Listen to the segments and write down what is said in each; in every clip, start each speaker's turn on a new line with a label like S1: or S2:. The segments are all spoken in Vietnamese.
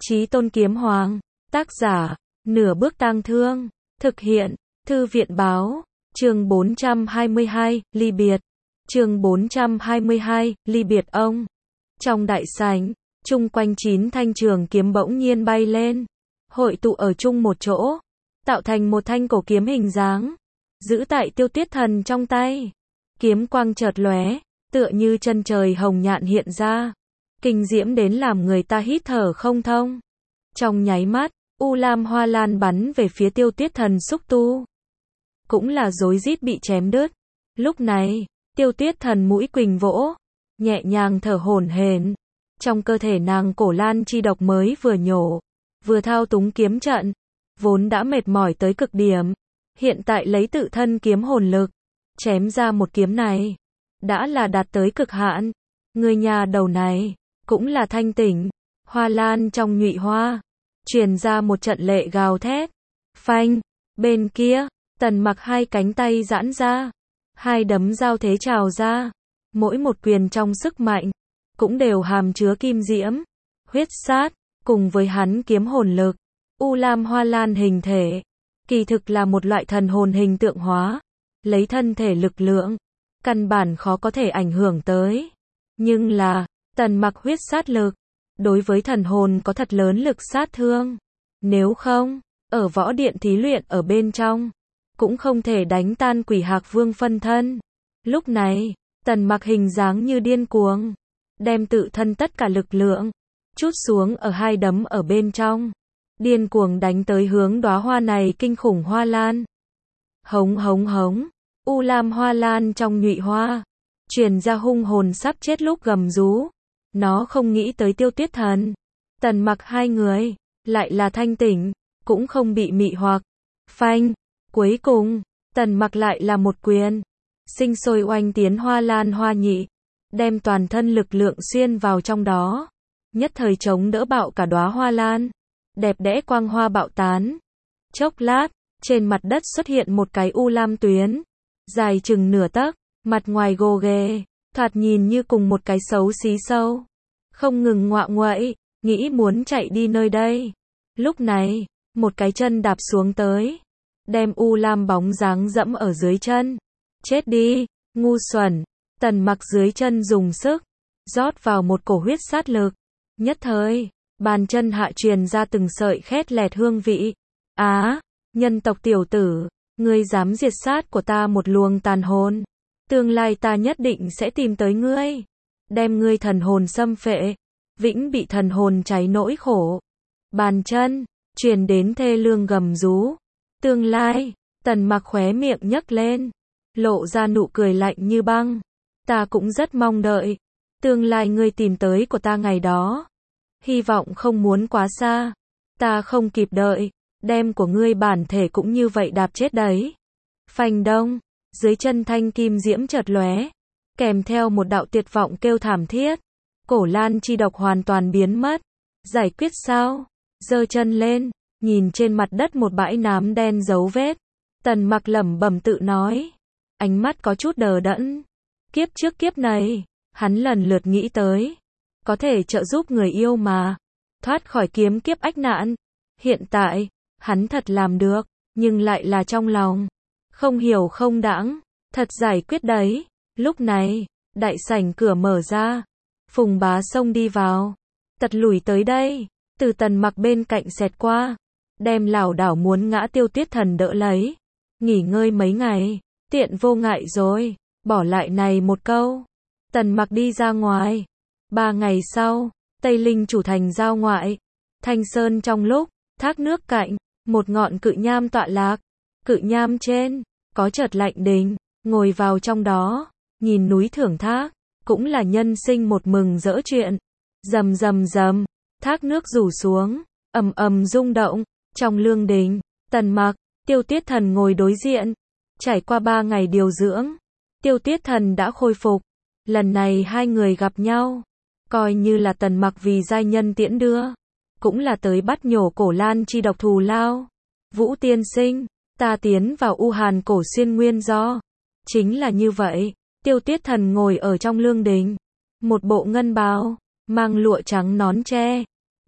S1: Chí Tôn Kiếm Hoàng, tác giả, Nửa Bước Tang Thương, thực hiện, Thư viện Báo, chương 422, ly biệt. Chương 422, ly biệt ông. Trong đại sảnh, chung quanh 9 thanh trường kiếm bỗng nhiên bay lên, hội tụ ở chung một chỗ, tạo thành một thanh cổ kiếm hình dáng, giữ tại Tiêu Tuyết Thần trong tay. Kiếm quang chợt lóe, tựa như chân trời hồng nhạn hiện ra, kinh diễm đến làm người ta hít thở không thông. Trong nháy mắt, U Lam Hoa Lan bắn về phía Tiêu Tuyết Thần xúc tu, cũng là rối rít bị chém đứt. Lúc này, Tiêu Tuyết Thần mũi quỳnh vỗ, nhẹ nhàng thở hổn hển. Trong cơ thể nàng cổ lan chi độc mới vừa nhổ, vừa thao túng kiếm trận, vốn đã mệt mỏi tới cực điểm, hiện tại lấy tự thân kiếm hồn lực, chém ra một kiếm này, đã là đạt tới cực hạn. Người nhà đầu này, cũng là thanh tỉnh. Hoa lan trong nhụy hoa, truyền ra một trận lệ gào thét. Phanh, bên kia, Tần Mặc hai cánh tay giãn ra, hai đấm giao thế trào ra, mỗi một quyền trong sức mạnh, cũng đều hàm chứa kim diễm, huyết sát, cùng với hắn kiếm hồn lực. U Lam Hoa Lan hình thể, kỳ thực là một loại thần hồn hình tượng hóa, lấy thân thể lực lượng, căn bản khó có thể ảnh hưởng tới. Nhưng là, Tần Mặc huyết sát lực, đối với thần hồn có thật lớn lực sát thương. Nếu không, ở võ điện thí luyện ở bên trong, cũng không thể đánh tan Quỷ Hạc Vương phân thân. Lúc này, Tần Mặc hình dáng như điên cuồng, đem tự thân tất cả lực lượng trút xuống ở hai đấm ở bên trong, điên cuồng đánh tới hướng đóa hoa này kinh khủng hoa lan. Hống hống hống, U Lam Hoa Lan trong nhụy hoa, truyền ra hung hồn sắp chết lúc gầm rú. Nó không nghĩ tới Tiêu Tuyết Thần, Tần Mặc hai người, lại là thanh tỉnh, cũng không bị mị hoặc. Phanh, cuối cùng, Tần Mặc lại là một quyền, sinh sôi oanh tiến hoa lan hoa nhị, đem toàn thân lực lượng xuyên vào trong đó, nhất thời chống đỡ bạo cả đóa hoa lan, đẹp đẽ quang hoa bạo tán. Chốc lát, trên mặt đất xuất hiện một cái u lam tuyến, dài chừng nửa tấc, mặt ngoài gồ ghề, thoạt nhìn như cùng một cái xấu xí sâu, không ngừng ngoạ nguậy, nghĩ muốn chạy đi nơi đây. Lúc này, một cái chân đạp xuống tới, đem u lam bóng dáng dẫm ở dưới chân. Chết đi, ngu xuẩn. Tần Mặc dưới chân dùng sức, rót vào một cổ huyết sát lực. Nhất thời, bàn chân hạ truyền ra từng sợi khét lẹt hương vị. Á, nhân tộc tiểu tử, ngươi dám diệt sát của ta một luồng tàn hồn, tương lai ta nhất định sẽ tìm tới ngươi, đem ngươi thần hồn xâm phệ, vĩnh bị thần hồn cháy nỗi khổ. Bàn chân, truyền đến thê lương gầm rú. Tương lai, Tần Mặc khóe miệng nhấc lên, lộ ra nụ cười lạnh như băng. Ta cũng rất mong đợi, tương lai ngươi tìm tới của ta ngày đó. Hy vọng không muốn quá xa, ta không kịp đợi, đem của ngươi bản thể cũng như vậy đạp chết đấy. Phanh đông, dưới chân thanh kim diễm chợt lóe, kèm theo một đạo tuyệt vọng kêu thảm thiết. Cổ lan chi độc hoàn toàn biến mất. Giải quyết sao? Giơ chân lên, nhìn trên mặt đất một bãi nám đen dấu vết. Tần Mặc lẩm bẩm tự nói, ánh mắt có chút đờ đẫn. Kiếp trước kiếp này, hắn lần lượt nghĩ tới, có thể trợ giúp người yêu mà, thoát khỏi kiếm kiếp ách nạn. Hiện tại, hắn thật làm được, nhưng lại là trong lòng, không hiểu không đãng, thật giải quyết đấy. Lúc này, đại sảnh cửa mở ra, Phùng Bá xông đi vào, tật lùi tới đây, từ Tần Mặc bên cạnh xẹt qua, đem lảo đảo muốn ngã Tiêu Tuyết Thần đỡ lấy. Nghỉ ngơi mấy ngày, tiện vô ngại rồi, bỏ lại này một câu. Tần Mặc đi ra ngoài. 3 ngày sau, Tây Linh chủ thành giao ngoại, Thanh Sơn trong lúc, thác nước cạnh, một ngọn cự nham tọa lạc. Cự nham trên, có chợt lạnh đình, ngồi vào trong đó, nhìn núi thưởng thác, cũng là nhân sinh một mừng rỡ chuyện. Rầm rầm rầm, thác nước rủ xuống, ầm ầm rung động. Trong lương đình, Tần Mặc, Tiêu Tuyết Thần ngồi đối diện. Trải qua 3 ngày điều dưỡng, Tiêu Tuyết Thần đã khôi phục. Lần này hai người gặp nhau, coi như là Tần Mặc vì giai nhân tiễn đưa, cũng là tới bắt nhổ cổ lan chi độc thù lao. Vũ tiên sinh, ta tiến vào U Hàn cổ xuyên nguyên do. Chính là như vậy. Tiêu Tuyết Thần ngồi ở trong lương đình, một bộ ngân bào, mang lụa trắng nón tre,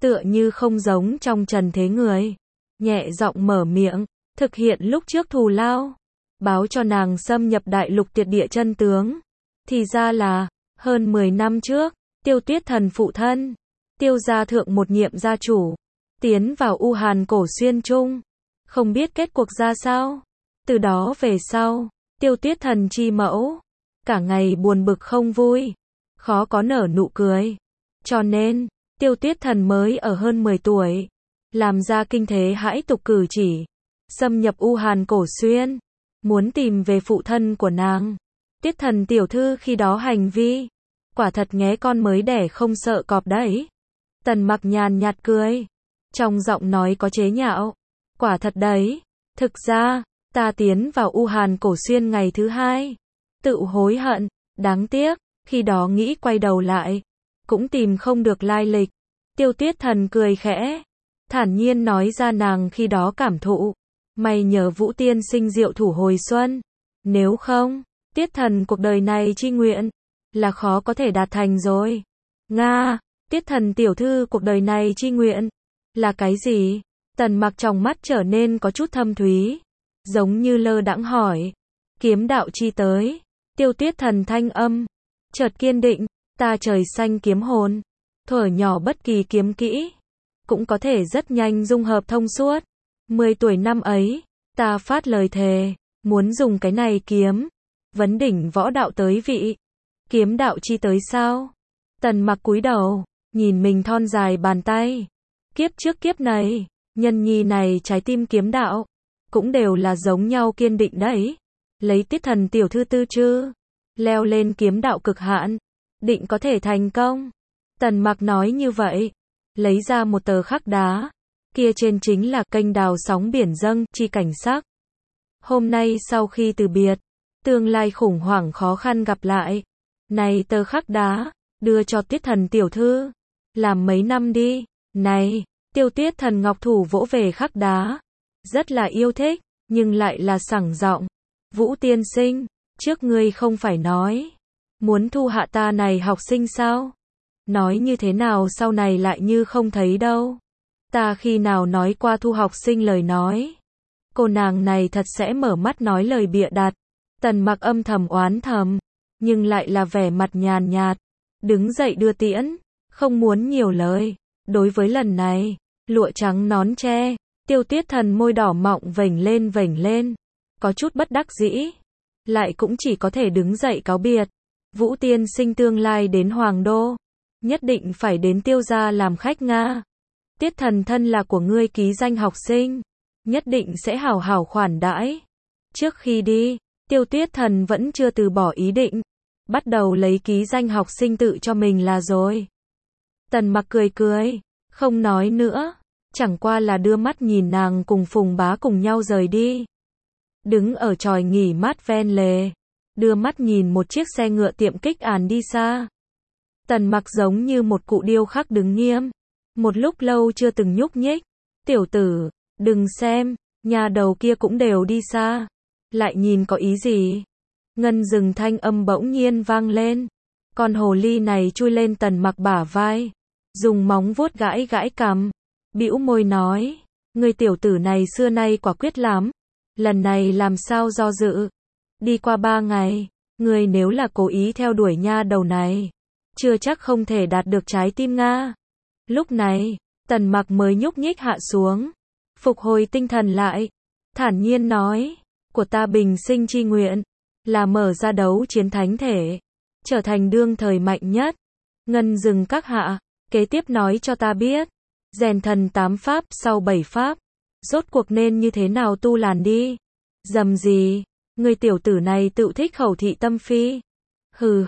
S1: tựa như không giống trong trần thế người. Nhẹ giọng mở miệng, thực hiện lúc trước thù lao, báo cho nàng xâm nhập đại lục tuyệt địa chân tướng. Thì ra là, hơn 10 năm trước, Tiêu Tuyết Thần phụ thân, Tiêu gia thượng một nhiệm gia chủ, tiến vào U Hàn Cổ Xuyên Trung. Không biết kết cuộc ra sao. Từ đó về sau, Tiêu Tuyết Thần chi mẫu, cả ngày buồn bực không vui, khó có nở nụ cười. Cho nên, Tiêu Tuyết Thần mới ở hơn 10 tuổi, làm ra kinh thế hãi tục cử chỉ, xâm nhập U Hàn Cổ Xuyên, muốn tìm về phụ thân của nàng. Tiết Thần tiểu thư khi đó hành vi, quả thật nghé con mới đẻ không sợ cọp đấy. Tần Mặc nhàn nhạt cười, trong giọng nói có chế nhạo. Quả thật đấy, thực ra, ta tiến vào U Hàn Cổ Xuyên ngày thứ 2, tự hối hận, đáng tiếc, khi đó nghĩ quay đầu lại, cũng tìm không được lai lịch. Tiêu Tuyết Thần cười khẽ, thản nhiên nói ra nàng khi đó cảm thụ. May nhờ Vũ tiên sinh diệu thủ hồi xuân, nếu không, Tiết Thần cuộc đời này chi nguyện, là khó có thể đạt thành rồi. Nga, Tiết Thần tiểu thư cuộc đời này chi nguyện, là cái gì? Tần Mặc trong mắt trở nên có chút thâm thúy, giống như lơ đãng hỏi. Kiếm đạo chi tới. Tiêu Tuyết Thần thanh âm, chợt kiên định, ta trời xanh kiếm hồn. Thuở nhỏ bất kỳ kiếm kỹ, cũng có thể rất nhanh dung hợp thông suốt. 10 tuổi năm ấy, ta phát lời thề, muốn dùng cái này kiếm, vấn đỉnh võ đạo tới vị. Kiếm đạo chi tới sao? Tần Mặc cúi đầu, nhìn mình thon dài bàn tay. Kiếp trước kiếp này, nhân nhi này trái tim kiếm đạo, cũng đều là giống nhau kiên định đấy. Lấy Tiết Thần tiểu thư tư chư, leo lên kiếm đạo cực hạn, định có thể thành công. Tần Mặc nói như vậy, lấy ra một tờ khắc đá, kia trên chính là kênh đào sóng biển dâng, chi cảnh sắc. Hôm nay sau khi từ biệt, tương lai khủng hoảng khó khăn gặp lại. Này tờ khắc đá, đưa cho Tiết Thần tiểu thư, làm mấy năm đi. Này, Tiêu Tuyết Thần ngọc thủ vỗ về khắc đá, rất là yêu thích, nhưng lại là sảng giọng. Vũ tiên sinh, trước ngươi không phải nói, muốn thu hạ ta này học sinh sao? Nói như thế nào sau này lại như không thấy đâu. Ta khi nào nói qua thu học sinh lời nói. Cô nàng này thật sẽ mở mắt nói lời bịa đặt. Tần Mặc âm thầm oán thầm, nhưng lại là vẻ mặt nhàn nhạt, đứng dậy đưa tiễn, không muốn nhiều lời. Đối với lần này, lụa trắng nón tre, Tiêu Tuyết Thần môi đỏ mọng vểnh lên, có chút bất đắc dĩ, lại cũng chỉ có thể đứng dậy cáo biệt. Vũ tiên sinh tương lai đến Hoàng Đô, nhất định phải đến Tiêu gia làm khách Nga. Tiết Thần thân là của ngươi ký danh học sinh, nhất định sẽ hảo hảo khoản đãi. Trước khi đi, Tiêu Tuyết Thần vẫn chưa từ bỏ ý định, bắt đầu lấy ký danh học sinh tự cho mình là rồi. Tần Mặc cười, không nói nữa, chẳng qua là đưa mắt nhìn nàng cùng Phùng Bá cùng nhau rời đi. Đứng ở chòi nghỉ mát ven lề, đưa mắt nhìn một chiếc xe ngựa tiệm kích àn đi xa. Tần Mặc giống như một cụ điêu khắc đứng nghiêm, một lúc lâu chưa từng nhúc nhích. Tiểu tử, đừng xem, nhà đầu kia cũng đều đi xa, lại nhìn có ý gì? Ngân rừng thanh âm bỗng nhiên vang lên. Con hồ ly này chui lên Tần Mặc bả vai, dùng móng vuốt gãi cằm, bĩu môi nói, người tiểu tử này xưa nay quả quyết lắm, lần này làm sao do dự. Đi qua 3 ngày, người nếu là cố ý theo đuổi nha đầu này, chưa chắc không thể đạt được trái tim Nga. Lúc này, Tần Mặc mới nhúc nhích hạ xuống, phục hồi tinh thần lại, thản nhiên nói, của ta bình sinh chi nguyện, là mở ra đấu chiến thánh thể, trở thành đương thời mạnh nhất. Ngân rừng các hạ, kế tiếp nói cho ta biết, rèn thần 8 pháp sau 7 pháp, rốt cuộc nên như thế nào tu làn đi. Dầm gì, người tiểu tử này tự thích khẩu thị tâm phi. Hừ,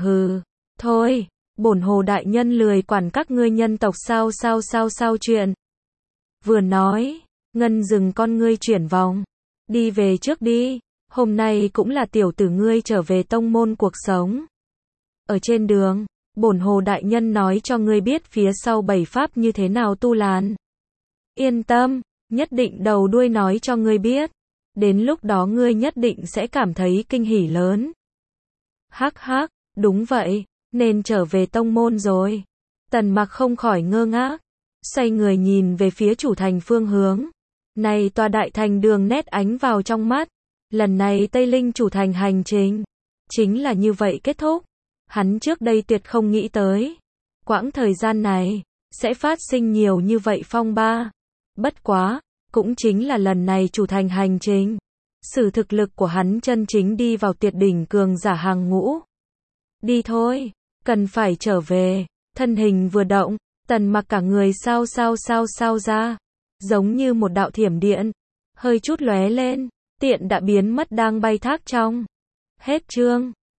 S1: thôi, bổn hồ đại nhân lười quản các ngươi nhân tộc sao chuyện. Vừa nói, Ngân rừng con ngươi chuyển vòng, đi về trước đi, hôm nay cũng là tiểu tử ngươi trở về tông môn cuộc sống. Ở trên đường, bổn hồ đại nhân nói cho ngươi biết phía sau 7 pháp như thế nào tu làn. Yên tâm, nhất định đầu đuôi nói cho ngươi biết. Đến lúc đó ngươi nhất định sẽ cảm thấy kinh hỉ lớn. Hắc, đúng vậy, nên trở về tông môn rồi. Tần Mặc không khỏi ngơ ngác. xoay người nhìn về phía chủ thành phương hướng. Này tòa đại thành đường nét ánh vào trong mắt. Lần này Tây Linh chủ thành hành trình chính là như vậy kết thúc. Hắn trước đây tuyệt không nghĩ tới. Quãng thời gian này sẽ phát sinh nhiều như vậy phong ba. Bất quá, cũng chính là lần này chủ thành hành trình. Sử thực lực của hắn chân chính đi vào tuyệt đỉnh cường giả hàng ngũ. Đi thôi, cần phải trở về. Thân hình vừa động, Tần Mặc cả người sao ra. Giống như một đạo thiểm điện. Hơi chút lóe lên, tiện đã biến mất đang bay thác trong. Hết chương.